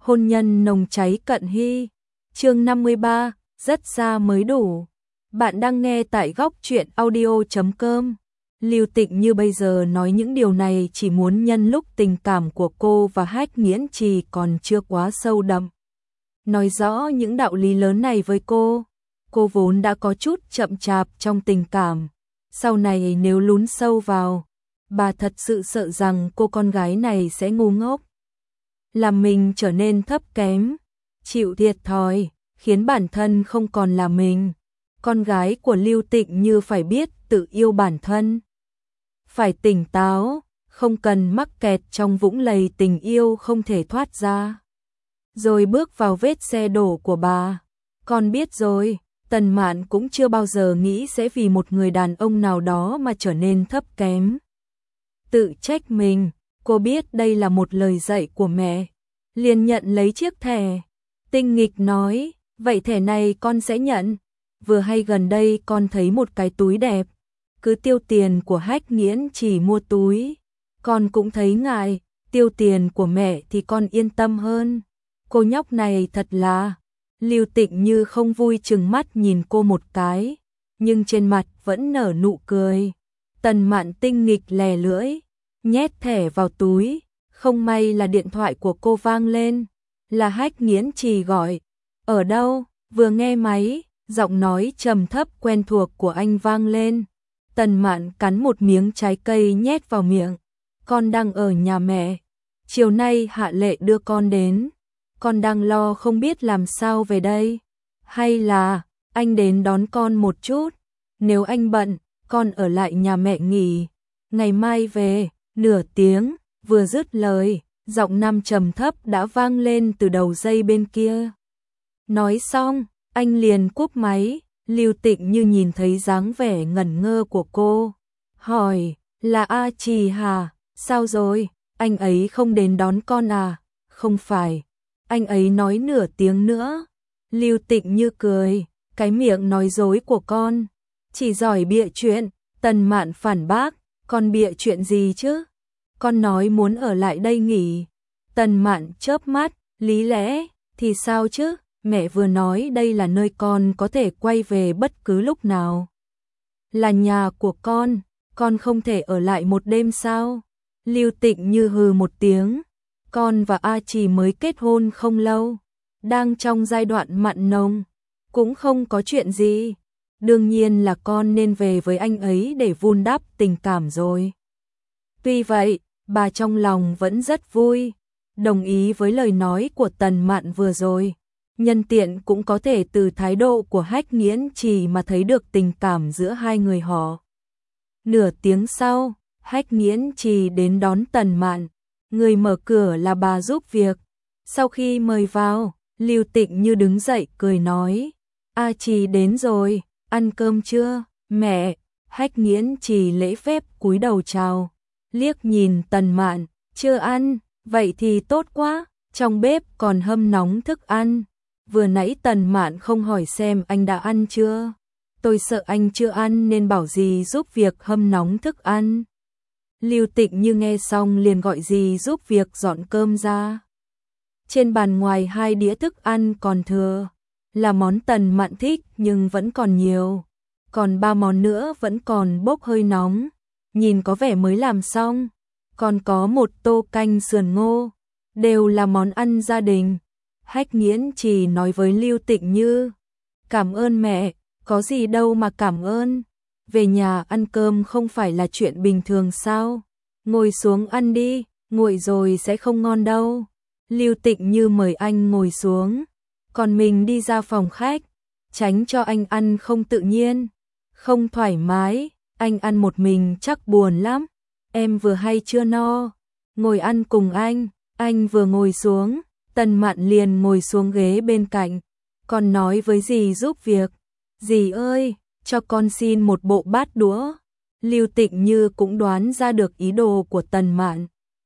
hôn nhân nồng cháy cận hy. Chương 53, rất xa mới đủ. Bạn đang nghe tại góc truyện audio.com. Lưu Tịnh Như bây giờ nói những điều này chỉ muốn nhân lúc tình cảm của cô và Hách Nghiễn Trì còn chưa quá sâu đậm. Nói rõ những đạo lý lớn này với cô. Cô vốn đã có chút chậm chạp trong tình cảm. Sau này nếu lún sâu vào, bà thật sự sợ rằng cô con gái này sẽ ngu ngốc, làm mình trở nên thấp kém, chịu thiệt thòi, khiến bản thân không còn là mình. Con gái của Lưu Tịnh Như phải biết tự yêu bản thân, phải tỉnh táo, không cần mắc kẹt trong vũng lầy tình yêu không thể thoát ra. Rồi bước vào vết xe đổ của bà. Con biết rồi, Tần Mạn cũng chưa bao giờ nghĩ sẽ vì một người đàn ông nào đó mà trở nên thấp kém, tự trách mình. Cô biết đây là một lời dạy của mẹ, liền nhận lấy chiếc thẻ. Tinh nghịch nói, vậy thẻ này con sẽ nhận. Vừa hay gần đây con thấy một cái túi đẹp, cứ tiêu tiền của Hách Nghiễn chỉ mua túi. Con cũng thấy ngại, tiêu tiền của mẹ thì con yên tâm hơn. Cô nhóc này thật là... Lưu Tịnh Như không vui chừng mắt nhìn cô một cái, nhưng trên mặt vẫn nở nụ cười. Tần Mạn tinh nghịch lè lưỡi, nhét thẻ vào túi. Không may là điện thoại của cô vang lên, là Hách Nghiễn Trì gọi. Ở đâu? Vừa nghe máy, giọng nói trầm thấp quen thuộc của anh vang lên. Tần Mạn cắn một miếng trái cây nhét vào miệng. Con đang ở nhà mẹ, chiều nay Hạ Lệ đưa con đến. Con đang lo không biết làm sao về đây. Hay là anh đến đón con một chút? Nếu anh bận, con ở lại nhà mẹ nghỉ, ngày mai về. Nửa tiếng, vừa dứt lời, giọng nam trầm thấp đã vang lên từ đầu dây bên kia. Nói xong, anh liền cúp máy. Lưu Tịnh Như nhìn thấy dáng vẻ ngẩn ngơ của cô, hỏi, là A Trì hả? Sao rồi? Anh ấy không đến đón con à? Không phải, anh ấy nói nửa tiếng nữa. Lưu Tịnh Như cười, cái miệng nói dối của con chỉ giỏi bịa chuyện. Tần Mạn phản bác, con bịa chuyện gì chứ? Con nói muốn ở lại đây nghỉ. Tần Mạn chớp mắt, lý lẽ thì sao chứ? Mẹ vừa nói đây là nơi con có thể quay về bất cứ lúc nào. Là nhà của con không thể ở lại một đêm sao? Lưu Tịnh Như hừ một tiếng. Con và A Trì mới kết hôn không lâu, đang trong giai đoạn mặn nồng, cũng không có chuyện gì. Đương nhiên là con nên về với anh ấy để vun đắp tình cảm rồi. Tuy vậy, bà trong lòng vẫn rất vui, đồng ý với lời nói của Tần Mạn vừa rồi. Nhân tiện cũng có thể từ thái độ của Hách Nghiễn Trì mà thấy được tình cảm giữa hai người họ. Nửa tiếng sau, Hách Nghiễn Trì đến đón Tần Mạn. Người mở cửa là bà giúp việc. Sau khi mời vào, Lưu Tịnh Như đứng dậy cười nói, A Trì đến rồi, ăn cơm chưa? Mẹ. Hách Nghiễn Trì lễ phép cúi đầu chào, liếc nhìn Tần Mạn, chưa ăn, vậy thì tốt quá, trong bếp còn hâm nóng thức ăn. Vừa nãy Tần Mạn không hỏi xem anh đã ăn chưa. Tôi sợ anh chưa ăn nên bảo dì giúp việc hâm nóng thức ăn. Lưu Tịnh Như nghe xong liền gọi dì giúp việc dọn cơm ra. Trên bàn ngoài 2 đĩa thức ăn còn thừa, là món Tần Mạn thích nhưng vẫn còn nhiều. Còn 3 món nữa vẫn còn bốc hơi nóng, nhìn có vẻ mới làm xong. Còn có 1 tô canh sườn ngô, đều là món ăn gia đình. Hách Nghiễn Trì nói với Lưu Tịnh Như, cảm ơn mẹ, có gì đâu mà cảm ơn. Về nhà ăn cơm không phải là chuyện bình thường sao? Ngồi xuống ăn đi, nguội rồi sẽ không ngon đâu. Lưu Tịnh Như mời anh ngồi xuống, còn mình đi ra phòng khách, tránh cho anh ăn không tự nhiên, không thoải mái. Anh ăn một mình chắc buồn lắm. Em vừa hay chưa no, ngồi ăn cùng anh. Anh vừa ngồi xuống, Tần Mạn liền ngồi xuống ghế bên cạnh, còn nói với dì giúp việc, dì ơi, cho con xin một bộ bát đũa. Lưu Tịnh Như cũng đoán ra được ý đồ của Tần Mạn.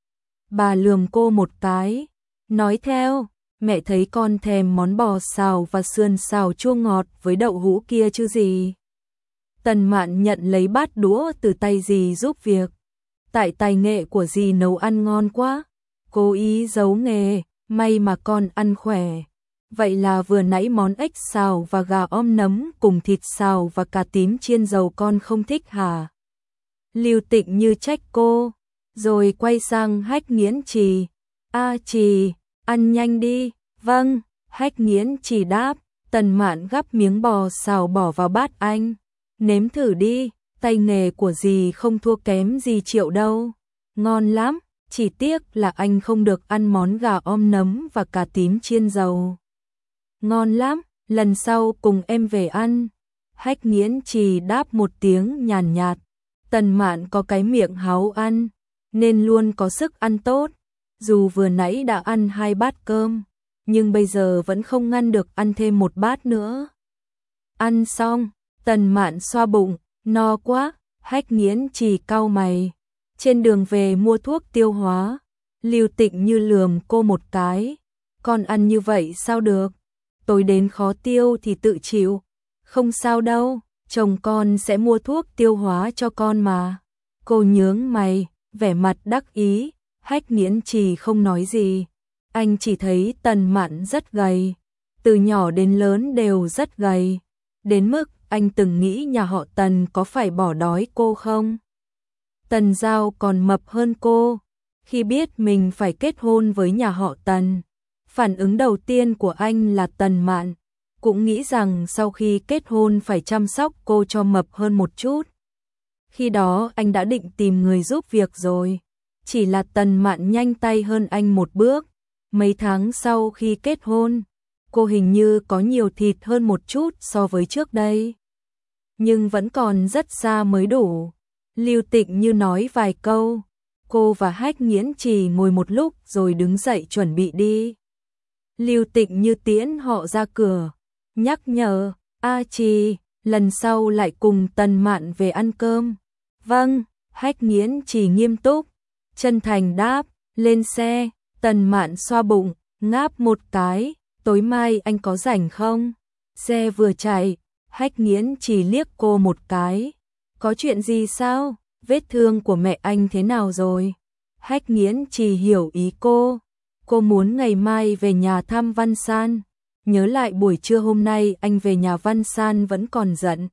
Bà lườm cô một cái, nói theo, mẹ thấy con thèm món bò xào và sườn xào chua ngọt với đậu hũ kia chứ gì. Tần Mạn nhận lấy bát đũa từ tay dì giúp việc. Tại tài nghệ của dì nấu ăn ngon quá, cố ý giấu nghề, may mà con ăn khỏe. Vậy là vừa nãy món ếch xào và gà om nấm cùng thịt xào và cà tím chiên dầu con không thích hả? Lưu Tịnh Như trách cô, rồi quay sang Hách Nghiễn Trì. A Trì, ăn nhanh đi. Vâng, Hách Nghiễn Trì đáp. Tần Mạn gắp miếng bò xào bỏ vào bát anh. Nếm thử đi, tay nghề của dì không thua kém gì Triệu đâu. Ngon lắm, chỉ tiếc là anh không được ăn món gà om nấm và cà tím chiên dầu. Ngon lắm, lần sau cùng em về ăn. Hách Nghiễn Trì đáp một tiếng nhàn nhạt. Tần Mạn có cái miệng háu ăn, nên luôn có sức ăn tốt. Dù vừa nãy đã ăn 2 bát cơm, nhưng bây giờ vẫn không ngăn được ăn thêm 1 bát nữa. Ăn xong, Tần Mạn xoa bụng, no quá. Hách Nghiễn Trì cau mày. Trên đường về mua thuốc tiêu hóa, Lưu Tịnh Như lườm cô một cái. Con ăn như vậy sao được? Tối đến khó tiêu thì tự chịu. Không sao đâu, chồng con sẽ mua thuốc tiêu hóa cho con mà. Cô nhướng mày, vẻ mặt đắc ý. Hách Nghiễn Trì không nói gì. Anh chỉ thấy Tần Mạn rất gầy. Từ nhỏ đến lớn đều rất gầy. Đến mức anh từng nghĩ nhà họ Tần có phải bỏ đói cô không? Tần Giao còn mập hơn cô. Khi biết mình phải kết hôn với nhà họ Tần, phản ứng đầu tiên của anh là Tần Mạn cũng nghĩ rằng sau khi kết hôn phải chăm sóc cô cho mập hơn một chút. Khi đó anh đã định tìm người giúp việc rồi. Chỉ là Tần Mạn nhanh tay hơn anh một bước. Mấy tháng sau khi kết hôn, cô hình như có nhiều thịt hơn một chút so với trước đây. Nhưng vẫn còn rất xa mới đủ. Lưu Tịnh Như nói vài câu. Cô và Hách Nghiễn Trì ngồi một lúc rồi đứng dậy chuẩn bị đi. Lưu Tịnh Như tiễn họ ra cửa, nhắc nhở, A Trì, lần sau lại cùng Tần Mạn về ăn cơm. Vâng, Hách Nghiễn Trì nghiêm túc, chân thành đáp. Lên xe, Tần Mạn xoa bụng, ngáp một cái. Tối mai anh có rảnh không? Xe vừa chạy, Hách Nghiễn Trì liếc cô một cái. Có chuyện gì sao? Vết thương của mẹ anh thế nào rồi? Hách Nghiễn Trì hiểu ý cô. Cô muốn ngày mai về nhà thăm Văn San. Nhớ lại buổi trưa hôm nay anh về nhà Văn San vẫn còn giận.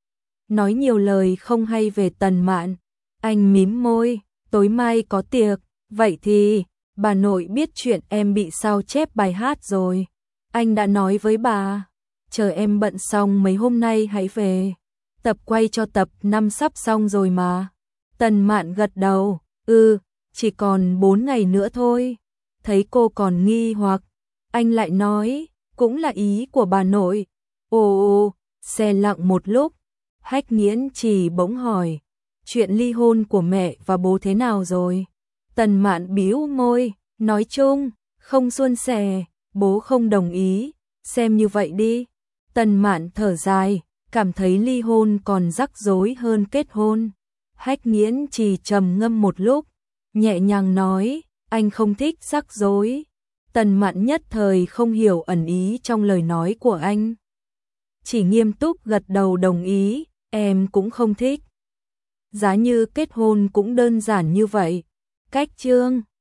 Nói nhiều lời không hay về Tần Mạn. Anh mím môi, tối mai có tiệc. Vậy thì, bà nội biết chuyện em bị sao chép bài hát rồi. Anh đã nói với bà. Chờ em bận xong mấy hôm nay hãy về. Tập quay cho tập 5 sắp xong rồi mà. Tần Mạn gật đầu. Chỉ còn 4 ngày nữa thôi. Thấy cô còn nghi hoặc, anh lại nói, cũng là ý của bà nội. Ồ, xe lặng một lúc. Hách Nghiễn Trì bỗng hỏi, chuyện ly hôn của mẹ và bố thế nào rồi? Tần Mạn bĩu môi, nói chung, không suôn sẻ, bố không đồng ý, xem như vậy đi. Tần Mạn thở dài, cảm thấy ly hôn còn rắc rối hơn kết hôn. Hách Nghiễn Trì trầm ngâm một lúc, nhẹ nhàng nói, anh không thích rắc rối. Tần Mạn nhất thời không hiểu ẩn ý trong lời nói của anh. Chỉ nghiêm túc gật đầu đồng ý, em cũng không thích. Giá như kết hôn cũng đơn giản như vậy. Cách chương